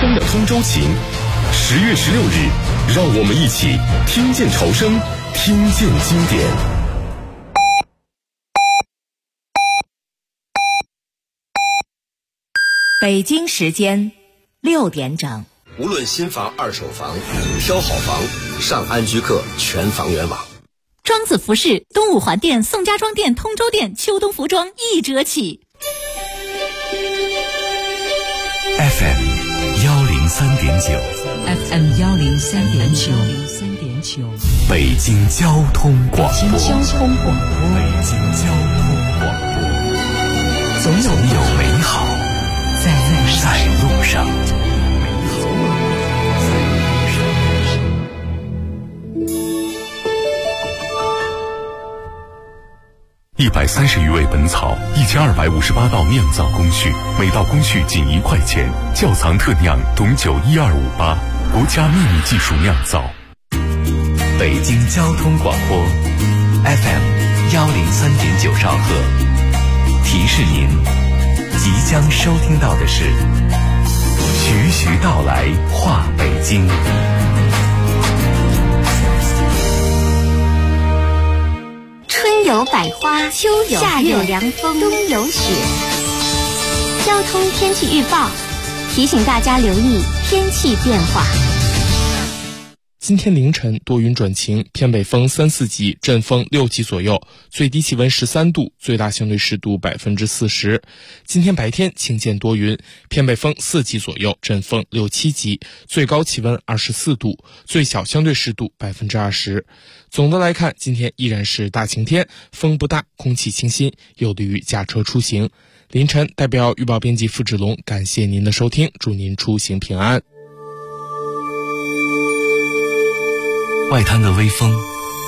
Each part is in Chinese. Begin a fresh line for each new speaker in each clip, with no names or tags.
风的通州情。10月16日，让我们一起听见潮声，听见经典。
北京时间6点整。
无论新房、二手房，挑好房，上安居客全房源网。
庄子服饰东五环店、宋家庄店、通州店秋冬服装1折起。
FM 103.9
FM 103.9
北京交通广播。
北京交通广播，总有美好在路上。
130余味本草，1258道酿造工序，每道工序仅1块钱。窖藏特酿董酒12588，国家秘密技术酿造。
北京交通广播 FM 103.9兆赫，提示您即将收听到的是徐徐道来话北京。
春有百花，秋有夏有凉风，冬有雪。交通天气预报提醒大家留意天气变化。
今天凌晨多云转晴，偏北风3、4级，阵风6级左右，最低气温13度，最大相对湿度40%。今天白天晴间多云，偏北风4级左右，阵风6、7级，最高气温24度，最小相对湿度20%。总的来看，今天依然是大晴天，风不大，空气清新，有利于驾车出行。凌晨代表预报编辑付志龙感谢您的收听，祝您出行平安。
外滩的微风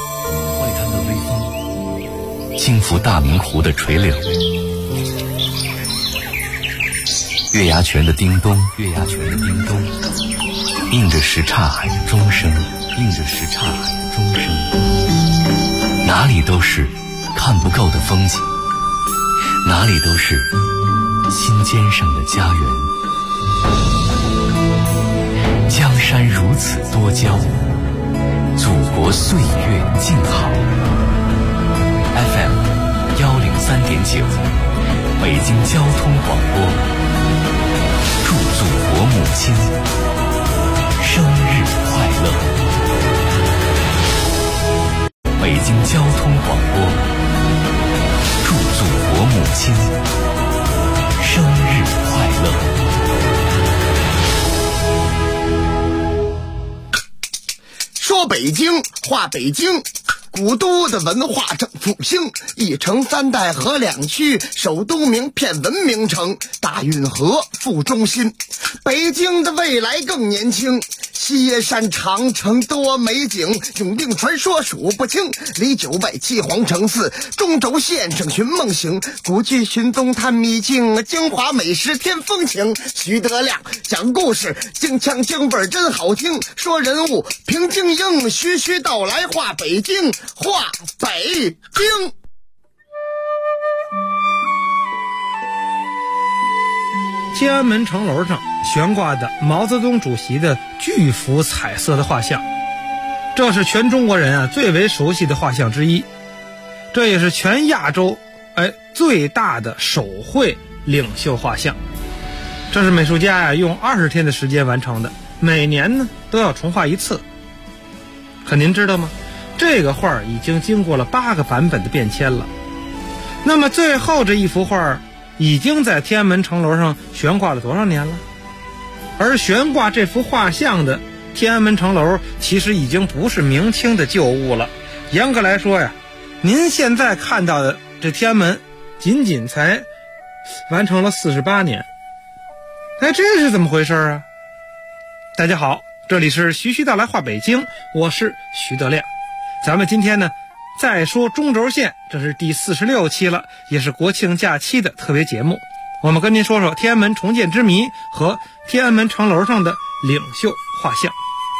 轻拂大明湖的垂柳，月牙泉的叮咚映着什刹海的钟声，哪里都是看不够的风景，哪里都是心尖上的家园。江山如此多娇，祖国岁月静好。FM 103.9，北京交通广播，祝祖国母亲生日快乐。北京交通广播，祝祖国母亲生日快乐。
说北京，话北京，古都的文化正复兴，一城3代河2区，首都名片文明城，大运河副中心。北京的未来更年轻，西耶山长城多美景，永定传说数不清，离900七皇城寺，中轴线上寻梦行，古迹寻踪探秘境，京华美食添风情。徐德亮讲故事，京腔京味真好听，说人物平静应，徐徐道来话北京，话北京。
天安门城楼上悬挂的毛泽东主席的巨幅彩色的画像，这是全中国人最为熟悉的画像之一，这也是全亚洲最大的手绘领袖画像。这是美术家用20天的时间完成的，每年呢都要重画一次。可您知道吗？这个画已经经过了8个版本的变迁了。那么最后这一幅画已经在天安门城楼上悬挂了多少年了？而悬挂这幅画像的天安门城楼其实已经不是明清的旧物了。严格来说您现在看到的这天安门仅仅才完成了48年。这是怎么回事啊？大家好，这里是徐徐道来话北京，我是徐德亮。咱们今天呢再说中轴线，这是第46期了，也是国庆假期的特别节目。我们跟您说说天安门重建之谜和天安门城楼上的领袖画像。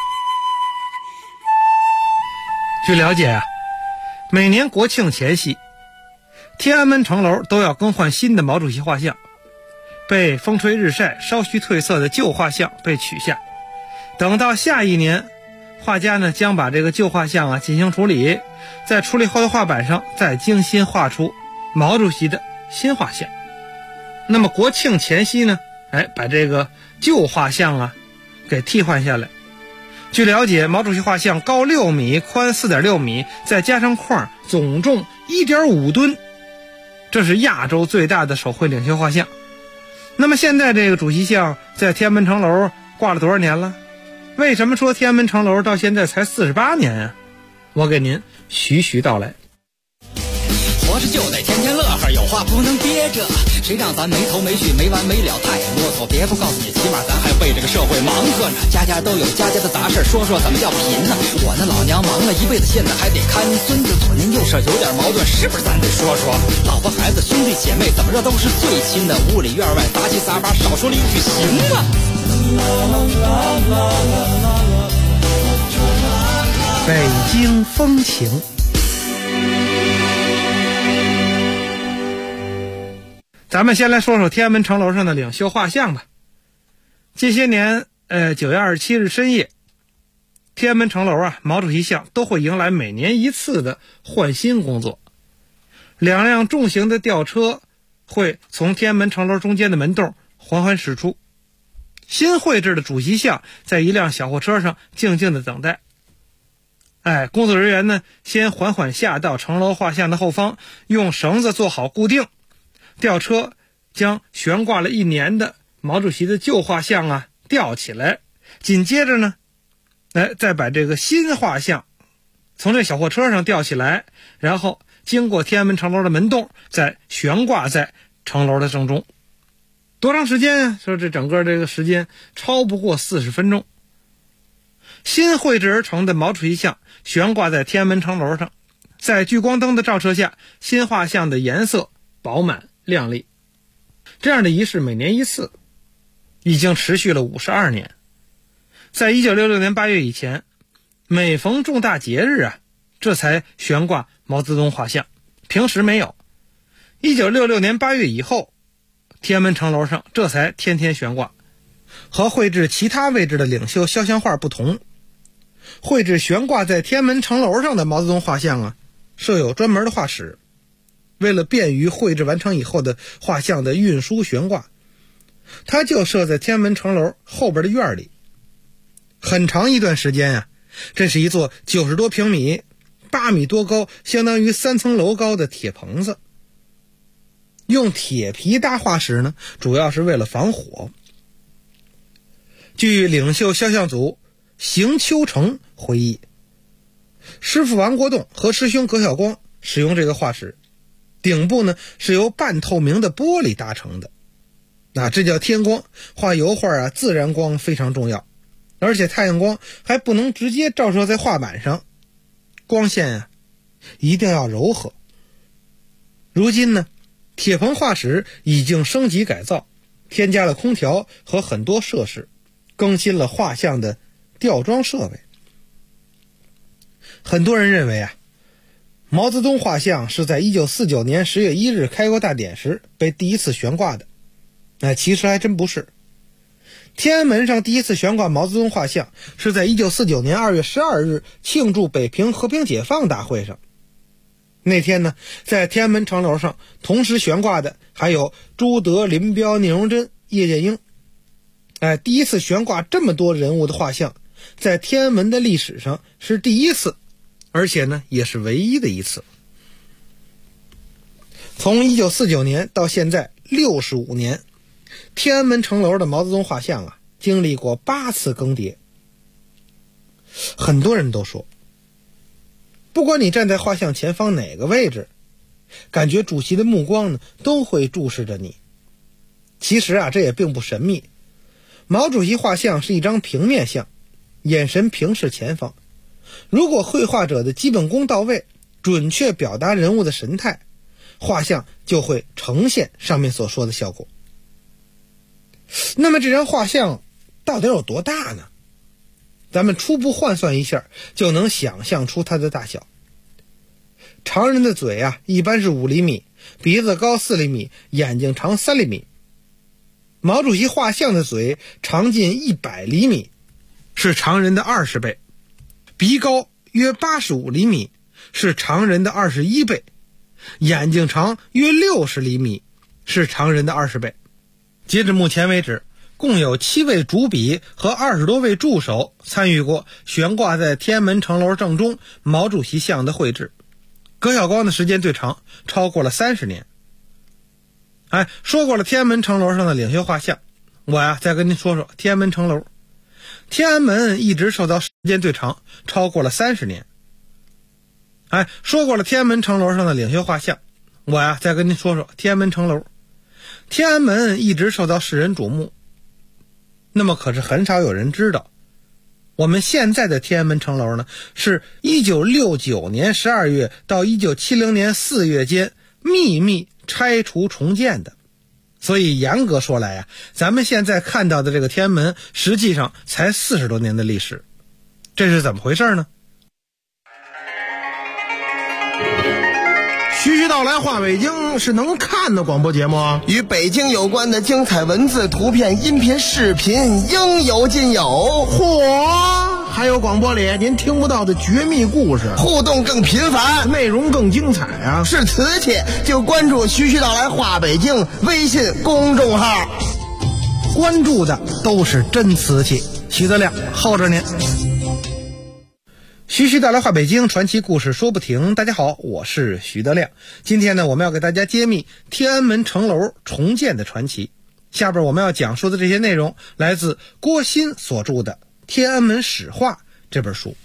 据了解每年国庆前夕，天安门城楼都要更换新的毛主席画像。 被风吹日晒稍虚褪色的旧画像被取下。等到下一年，画家呢将把这个旧画像进行处理，在处理后的画板上再精心画出毛主席的新画像。那么国庆前夕呢，把这个旧画像给替换下来。据了解，毛主席画像高6米，宽4.6米，再加上框，总重1.5吨，这是亚洲最大的手绘领袖画像。那么现在这个主席像在天安门城楼挂了多少年了？为什么说天安门城楼到现在才48年啊？我给您徐徐道来。
活着就得天天乐呵，有话不能憋着，谁让咱没头没绪没完没了太啰嗦。别不告诉你，起码咱还为这个社会忙活呢。家家都有家家的杂事，说说怎么叫贫呢？我那老娘忙了一辈子，现在还得看孙子，左邻右舍有点矛盾，是不是咱得说说？老婆孩子兄弟姐妹怎么着都是最亲的，屋里院外杂七杂八，少说了一句行吗？
北京风情。咱们先来说说天安门城楼上的领袖画像吧。这些年9月27日深夜，天安门城楼毛主席像都会迎来每年一次的换新工作。2辆重型的吊车会从天安门城楼中间的门洞缓缓驶出，新绘制的主席像在一辆小货车上静静的等待。工作人员呢先缓缓下到城楼画像的后方，用绳子做好固定。吊车将悬挂了1年的毛主席的旧画像吊起来，紧接着呢，再把这个新画像从这小货车上吊起来，然后经过天安门城楼的门洞，再悬挂在城楼的正中。多长时间啊？说这整个这个时间超不过40分钟。新绘制而成的毛主席像悬挂在天安门城楼上，在聚光灯的照射下，新画像的颜色饱满亮丽。这样的仪式每年一次，已经持续了52年。在1966年8月以前，每逢重大节日这才悬挂毛泽东画像，平时没有。1966年8月以后，天安门城楼上这才天天悬挂。和绘制其他位置的领袖肖像画不同，绘制悬挂在天安门城楼上的毛泽东画像设有专门的画室。为了便于绘制完成以后的画像的运输悬挂，它就设在天安门城楼后边的院里。很长一段时间这是一座90多平米、8米多高，相当于3层楼高的铁棚子。用铁皮搭画室呢，主要是为了防火。据领袖肖像组邢秋成回忆，师傅王国栋和师兄葛晓光使用这个画室，顶部呢是由半透明的玻璃搭成的，这叫天光。画油画自然光非常重要，而且太阳光还不能直接照射在画板上，光线一定要柔和。如今呢，铁棚画室已经升级改造，添加了空调和很多设施，更新了画像的吊装设备。很多人认为毛泽东画像是在1949年10月1日开国大典时被第一次悬挂的，其实还真不是。天安门上第一次悬挂毛泽东画像是在1949年2月12日庆祝北平和平解放大会上。那天呢，在天安门城楼上同时悬挂的还有朱德、林彪、聂荣臻、叶剑英。第一次悬挂这么多人物的画像，在天安门的历史上是第一次，而且呢也是唯一的一次。从1949年到现在65年，天安门城楼的毛泽东画像经历过8次更迭。很多人都说，不管你站在画像前方哪个位置，感觉主席的目光呢都会注视着你。其实这也并不神秘。毛主席画像是一张平面像，眼神平视前方。如果绘画者的基本功到位，准确表达人物的神态，画像就会呈现上面所说的效果。那么这张画像到底有多大呢？咱们初步换算一下，就能想象出它的大小。常人的嘴一般是5厘米，鼻子高4厘米，眼睛长3厘米。 毛主席画像的嘴长近100厘米，是常人的20倍，鼻高约85厘米，是常人的21倍，眼睛长约60厘米，是常人的20倍。截至目前为止，共有7位主笔和20多位助手参与过悬挂在天安门城楼正中毛主席像的绘制。葛晓光的时间最长，超过了30年。说过了天安门城楼上的领袖画像，我再跟您说说天安门城楼。天安门一直受到时间最长，超过了30年。说过了天安门城楼上的领袖画像，我再跟您说说天安门城楼。天安门一直受到世人瞩目，那么可是很少有人知道，我们现在的天安门城楼呢，是1969年12月到1970年4月间秘密拆除重建的。所以严格说来咱们现在看到的这个天安门实际上才40多年的历史。这是怎么回事呢？
徐徐道来话北京是能看的广播节目啊，
与北京有关的精彩文字、图片、音频、视频应有尽有。
嚯！还有广播里您听不到的绝密故事，
互动更频繁，
内容更精彩啊！
是瓷器就关注徐徐道来话北京微信公众号，
关注的都是真瓷器。徐德亮候着您。徐徐道来话北京，传奇故事说不停。大家好，我是徐德亮。今天呢，我们要给大家揭秘天安门城楼重建的传奇。下边我们要讲述的这些内容来自郭鑫所著的《天安门史话》这本书。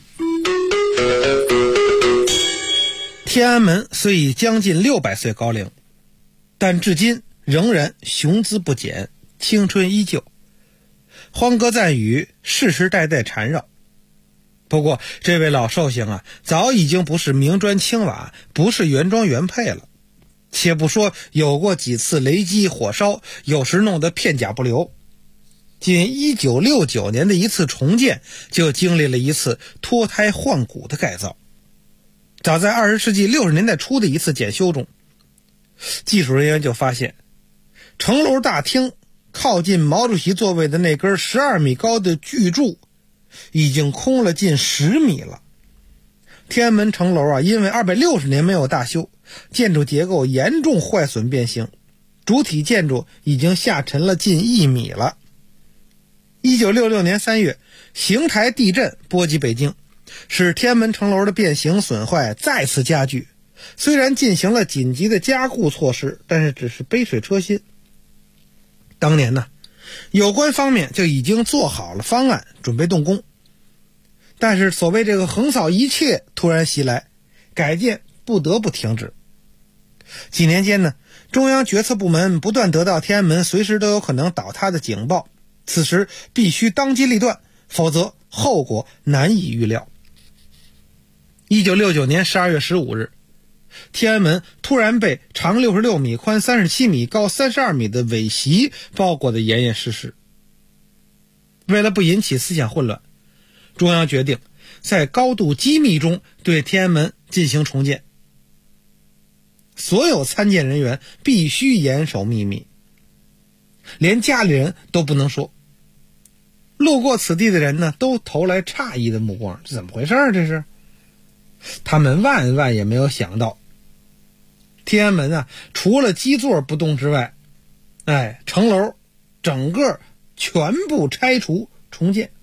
天安门虽已将近600岁高龄，但至今仍然雄姿不减，青春依旧，欢歌赞语世世代代缠绕。不过这位老寿星早已经不是明砖青瓦，不是原装原配了。且不说有过几次雷击火烧，有时弄得片甲不留，仅1969年的一次重建就经历了一次脱胎换骨的改造。早在20世纪60年代初的一次检修中，技术人员就发现城楼大厅靠近毛主席座位的那根12米高的巨柱已经空了近10米了。天安门城楼因为260年没有大修，建筑结构严重坏损变形，主体建筑已经下沉了近1米了。1966年3月，邢台地震波及北京，使天安门城楼的变形损坏再次加剧。虽然进行了紧急的加固措施，但是只是杯水车薪。当年呢，有关方面就已经做好了方案，准备动工。但是所谓这个横扫一切突然袭来，改建不得不停止。几年间呢，中央决策部门不断得到天安门随时都有可能倒塌的警报，此时必须当机立断，否则后果难以预料。1969年12月15日，天安门突然被长66米、宽37米、高32米的伪席包裹得严严实实。为了不引起思想混乱，中央决定在高度机密中对天安门进行重建，所有参建人员必须严守秘密，连家里人都不能说。路过此地的人呢，都投来诧异的目光，这怎么回事这是？他们万万也没有想到，天安门除了基座不动之外，城楼整个全部拆除重建。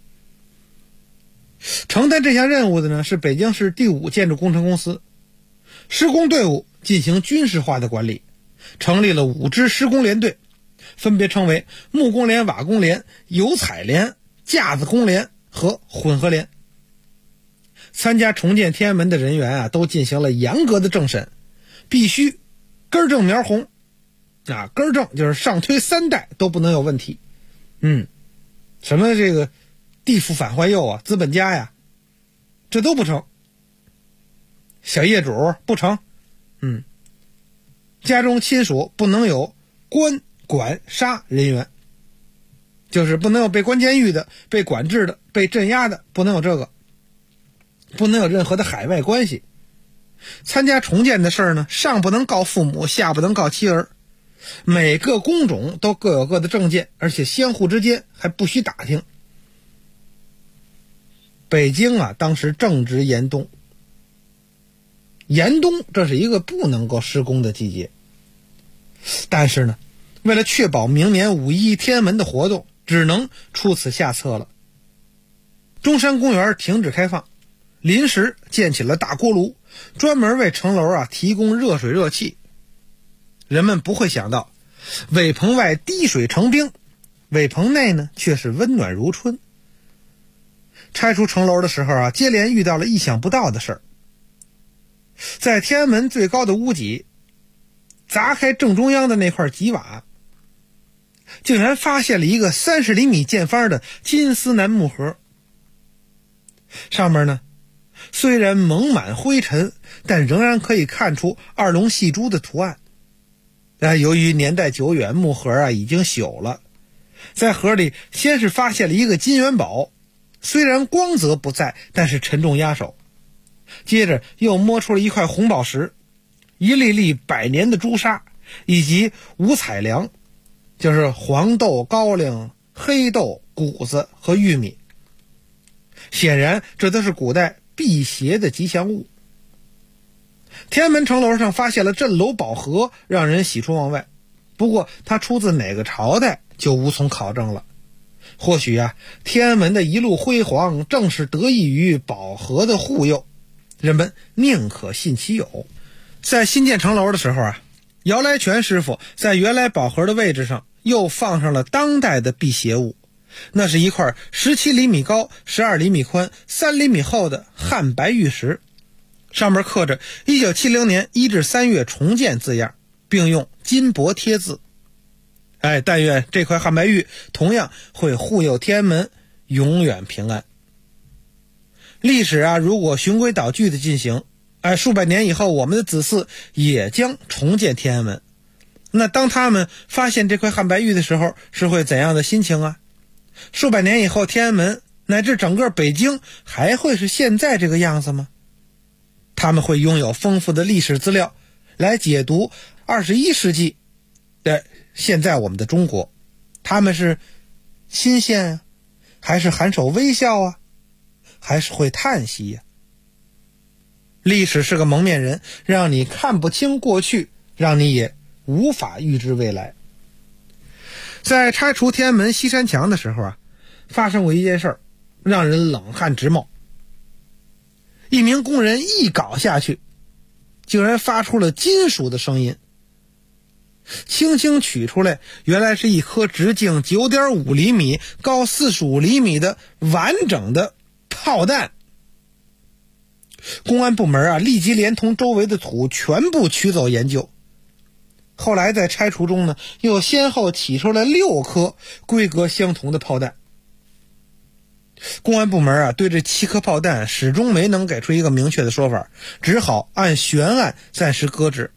承担这项任务的呢，是北京市第5建筑工程公司。施工队伍进行军事化的管理，成立了5支施工联队，分别称为木工联、瓦工联、油彩联、架子工联和混合联。参加重建天安门的人员都进行了严格的政审，必须根正苗红根正就是上推3代都不能有问题。什么这个地富反坏右资本家这都不成。小业主不成，家中亲属不能有关管杀人员，就是不能有被关监狱的、被管制的、被镇压的，不能有这个，不能有任何的海外关系。参加重建的事儿呢，上不能告父母，下不能告妻儿， 每个工种都各有各的证件，而且相互之间还不许打听。北京啊，当时正值严冬，严冬这是一个不能够施工的季节。但是呢，为了确保明年5·1天安门的活动，只能出此下策了。中山公园停止开放，临时建起了大锅炉，专门为城楼啊提供热水热气。人们不会想到，苇棚外滴水成冰，苇棚内呢却是温暖如春。拆除城楼的时候啊，接连遇到了意想不到的事儿。在天安门最高的屋脊砸开正中央的那块基瓦，竟然发现了一个30厘米见方的金丝楠木盒。上面呢，虽然蒙满灰尘，但仍然可以看出2龙戏珠的图案。由于年代久远，木盒啊已经朽了。在盒里先是发现了一个金元宝，虽然光泽不在，但是沉重压手。接着又摸出了一块红宝石，一粒粒100年的朱砂，以及5彩粮，就是黄豆、高粱、黑豆、谷子和玉米。显然这都是古代辟邪的吉祥物。天安门城楼上发现了镇楼宝盒，让人喜出望外。不过它出自哪个朝代就无从考证了。或许啊，天安门的一路辉煌正是得益于宝盒的护佑，人们宁可信其有。在新建城楼的时候啊，姚来全师傅在原来宝盒的位置上又放上了当代的辟邪物，那是一块17厘米高、12厘米宽、3厘米厚的汉白玉石，上面刻着1970年1至3月重建字样，并用金箔贴字。但愿这块汉白玉同样会护佑天安门永远平安。历史啊，如果循规蹈矩的进行，数百年以后，我们的子嗣也将重建天安门。那当他们发现这块汉白玉的时候，是会怎样的心情啊？数百年以后，天安门乃至整个北京还会是现在这个样子吗？他们会拥有丰富的历史资料来解读21世纪的现在我们的中国。他们是新鲜啊，还是含首微笑啊，还是会叹息呀？历史是个蒙面人，让你看不清过去，让你也无法预知未来。在拆除天安门西山墙的时候啊，发生过一件事儿，让人冷汗直冒。一名工人一镐下去，竟然发出了金属的声音。轻轻取出来，原来是一颗直径 9.5 厘米、高45厘米的完整的炮弹。公安部门啊，立即连同周围的土全部取走研究。后来在拆除中呢，又先后起出了6颗规格相同的炮弹。公安部门啊，对这7颗炮弹始终没能给出一个明确的说法，只好按悬案暂时搁置。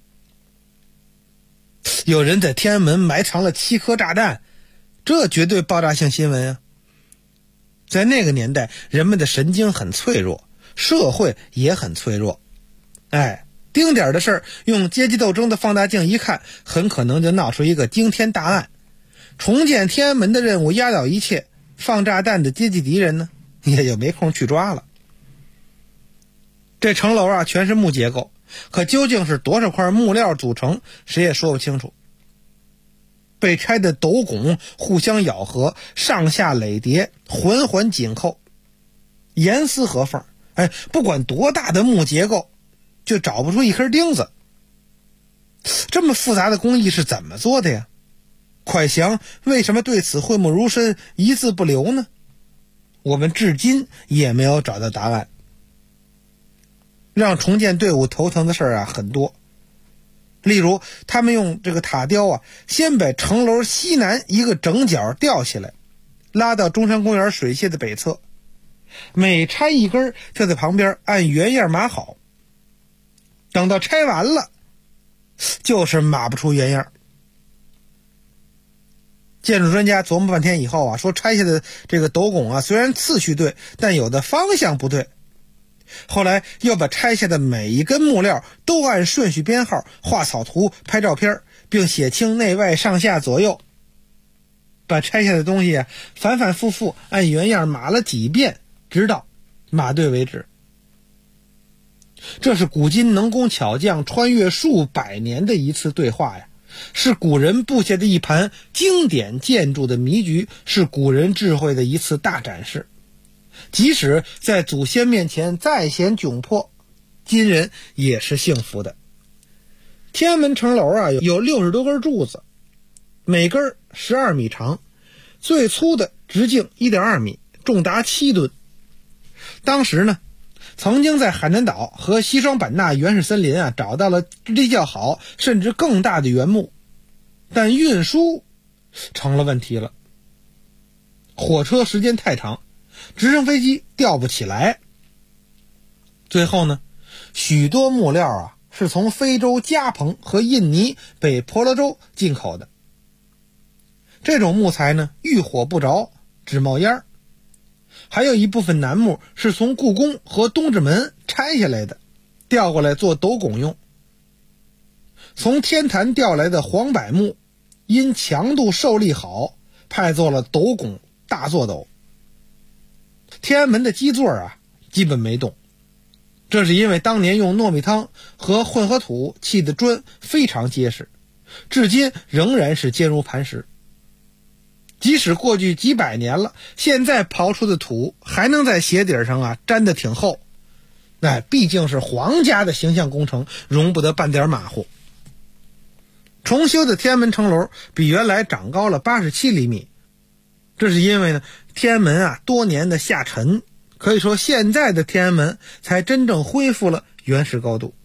有人在天安门埋藏了7颗炸弹，这绝对爆炸性新闻啊！在那个年代，人们的神经很脆弱，社会也很脆弱。丁点的事儿，用阶级斗争的放大镜一看，很可能就闹出一个惊天大案。重建天安门的任务压倒一切，放炸弹的阶级敌人呢，也就没空去抓了。这城楼啊，全是木结构，可究竟是多少块木料组成，谁也说不清楚。被拆的斗拱互相咬合，上下垒叠，环环紧扣，严丝合缝。不管多大的木结构，就找不出一根钉子。这么复杂的工艺是怎么做的呀？蒯祥为什么对此讳莫如深，一字不留呢？我们至今也没有找到答案。让重建队伍头疼的事儿啊很多，例如他们用这个塔吊啊，先把城楼西南一个整角吊起来，拉到中山公园水榭的北侧，每拆一根就在旁边按原样码好。等到拆完了，就是码不出原样。建筑专家琢磨半天以后啊，说拆下的这个斗拱啊，虽然次序对，但有的方向不对。后来又把拆下的每一根木料都按顺序编号，画草图，拍照片， 并写清内外上下左右，把拆下的东西反反复复按原样码了几遍，直到码对为止。这是古今能工巧匠穿越数百年的一次对话呀，是古人布下的一盘经典建筑的迷局，是古人智慧的一次大展示。即使在祖先面前再显窘迫，今人也是幸福的。天安门城楼有60多根柱子，每根12米长，最粗的直径 1.2 米，重达7吨。当时呢，曾经在海南岛和西双版纳原始森林找到了质地较好甚至更大的原木，但运输成了问题了。火车时间太长，直升飞机吊不起来。最后呢，许多木料是从非洲加蓬和印尼北婆罗洲进口的。这种木材呢，遇火不着，只冒烟。还有一部分楠木是从故宫和东直门拆下来的，调过来做斗拱用。从天坛调来的黄柏木，因强度受力好，派做了斗拱大坐斗。天安门的基座基本没动，这是因为当年用糯米汤和混合土砌的砖非常结实，至今仍然是坚如磐石。即使过去几百年了，现在刨出的土还能在鞋底上粘得挺厚。毕竟是皇家的形象工程，容不得半点马虎。重修的天安门城楼比原来长高了87厘米，这是因为呢，天安门多年的下沉，可以说现在的天安门才真正恢复了原始高度。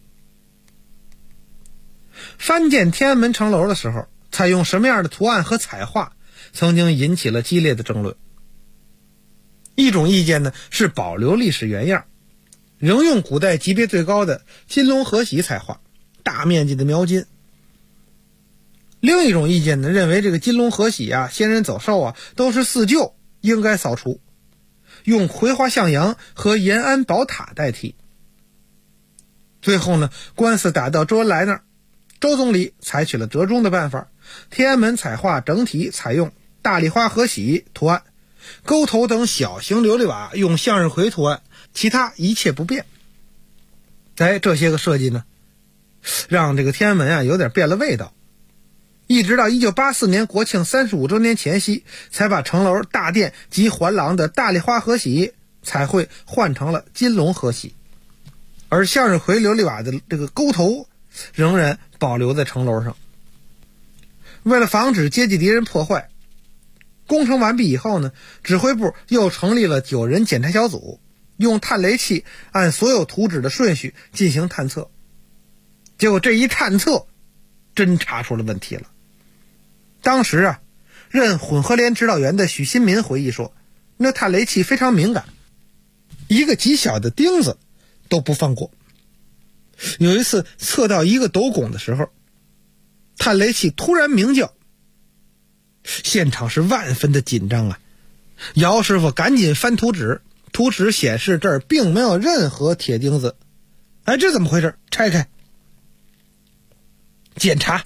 翻建天安门城楼的时候，采用什么样的图案和彩画，曾经引起了激烈的争论。一种意见呢，是保留历史原样，仍用古代级别最高的金龙河玺彩画，大面积的描金。另一种意见呢，认为这个金龙河玺先人走寿都是四旧，应该扫除，用葵花向阳和延安宝塔代替。最后呢，官司打到周恩来那儿，周总理采取了折中的办法，天安门彩画整体采用大丽花河玺图案，沟头等小型琉璃瓦用向日葵图案，其他一切不变。这些个设计呢，让这个天安门有点变了味道。一直到1984年国庆35周年前夕，才把城楼大殿及环廊的大丽花河玺彩绘换成了金龙河玺，而向日葵琉璃瓦的这个沟头仍然保留在城楼上。为了防止阶级敌人破坏，工程完毕以后呢，指挥部又成立了9人检查小组，用探雷器按所有图纸的顺序进行探测。结果这一探测真查出了问题了。当时任混合连指导员的许新民回忆说，那探雷器非常敏感，一个极小的钉子都不放过。有一次测到一个斗拱的时候，探雷器突然鸣叫，现场是万分的紧张姚师傅赶紧翻图纸，图纸显示这儿并没有任何铁钉子。这怎么回事？拆开检查，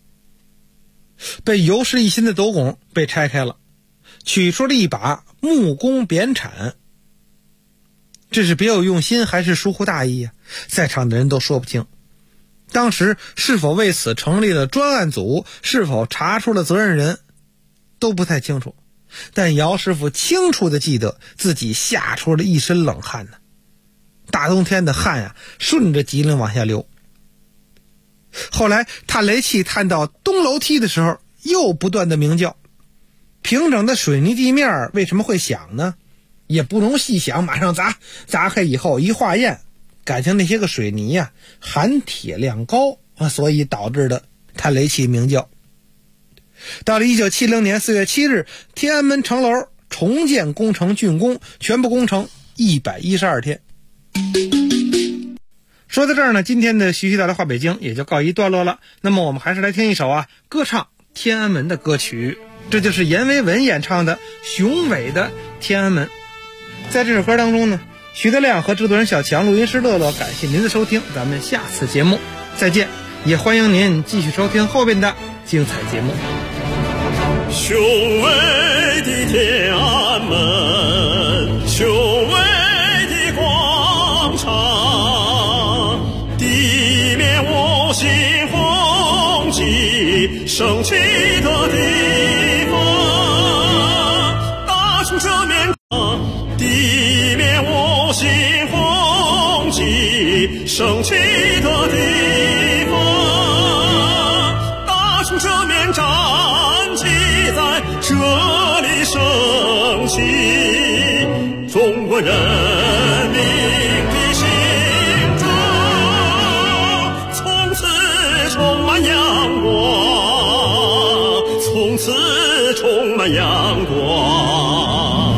被油湿一新的斗拱被拆开了，取出了一把木工扁铲。这是别有用心还是疏忽大意在场的人都说不清。当时是否为此成立了专案组，是否查出了责任人，都不太清楚。但姚师傅清楚地记得自己吓出了一身冷汗大冬天的汗顺着脊梁往下流。后来探雷器探到东楼梯的时候，又不断的鸣叫。平整的水泥地面为什么会响呢？也不容细想，马上砸开以后一化验，感情那些个水泥含铁量高所以导致的探雷器鸣叫。到了1970年4月7日，天安门城楼重建工程竣工，全部工程112天。说到这儿呢，今天的徐徐大的话北京也就告一段落了。那么我们还是来听一首歌唱天安门的歌曲，这就是阎维文演唱的《雄伟的天安门》。在这首歌当中呢，徐德亮和制作人小强、录音师乐乐，感谢您的收听，咱们下次节目再见。 也欢迎您继续收听后边的精彩节目。
雄伟的天安门，雄伟的广场，地面五星红旗升起的地方，大冲这面地面五星红旗升起的地方，大冲这面站起在这里升起，中国人民的心中从此充满阳光，从此充满阳光。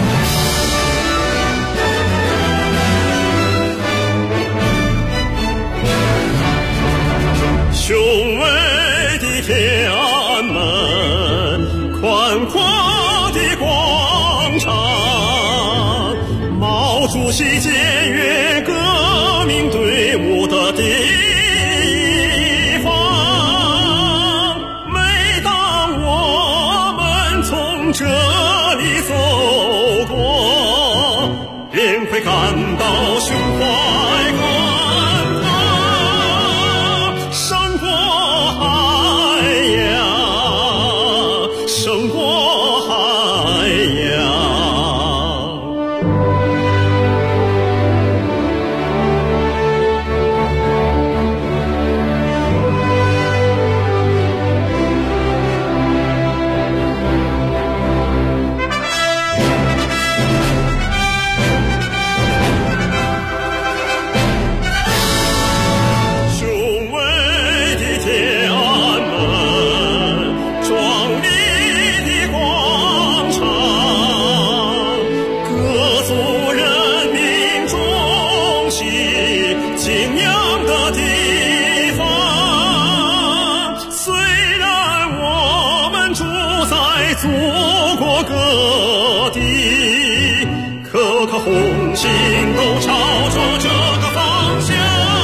雄伟的天安门，宽阔的广场，毛主席检阅革命队伍的地方。每当我们从这里走过，便会感到胸怀宽大，胜过海洋，胜过海洋。雄伟的天安门，壮丽的广场，各族人民中心敬仰的地方。虽然我们住在祖国各地，颗颗红心都朝着这个方向，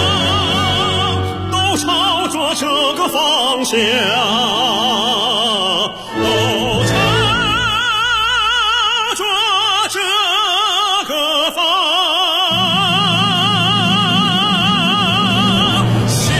都朝着这个方向，都朝着这个方向。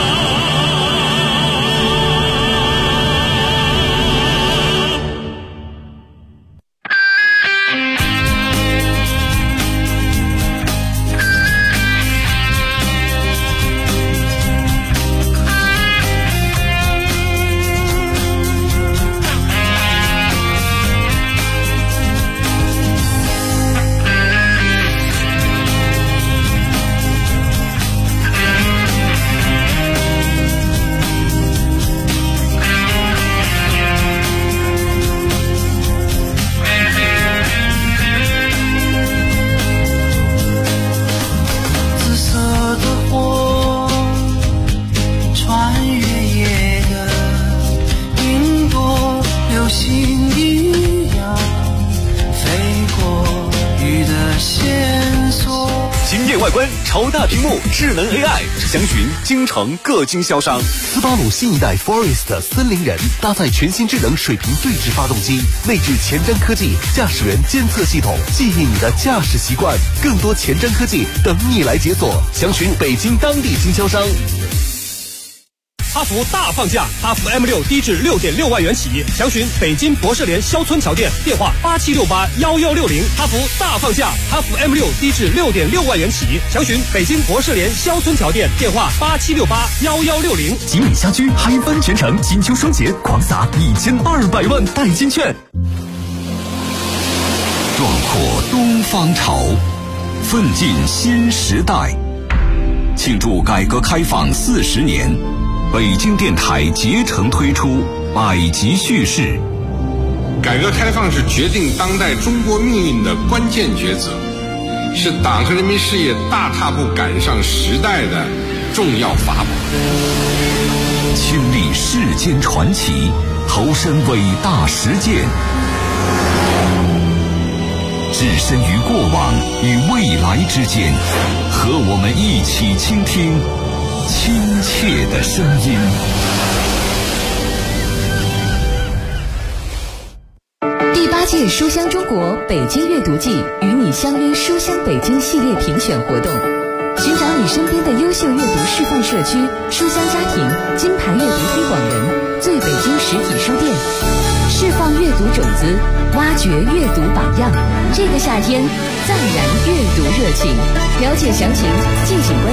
紫色的火穿越夜的云朵，流星一样飞过雨的线索。
惊艳外观，超大屏幕，智能 AI，详询京城各经销商。斯巴鲁新一代 Forest 森林人搭载全新智能水平对置发动机，内置前瞻科技驾驶员监测系统，记忆你的驾驶习惯。更多前瞻科技等你来解锁，详询北京当地经销商。
哈弗大放价，哈弗 M6 低至6.6万元起，详询北京博士联肖村桥店，电话87681160。哈弗大放价，哈弗 M6 低至6.6万元起，详询北京博士联肖村桥店，电话87681160。
吉米家居嗨翻全城，金秋双节狂撒1200万代金券。
壮阔东方潮，奋进新时代。庆祝改革开放40年，北京电台竭诚推出百集叙事。
改革开放是决定当代中国命运的关键抉择，是党和人民事业大踏步赶上时代的重要法宝。
亲历世间传奇，投身伟大实践，置身于过往与未来之间，和我们一起倾听亲切的声音。
第8届书香中国北京阅读季与你相约书香北京系列评选活动，寻找你身边的优秀阅读示范社区、书香家庭、金牌阅读推广人、最北京实体书店，释放阅读种子，挖掘阅读榜样。这个夏天，再燃阅读热情。了解详情，敬请关注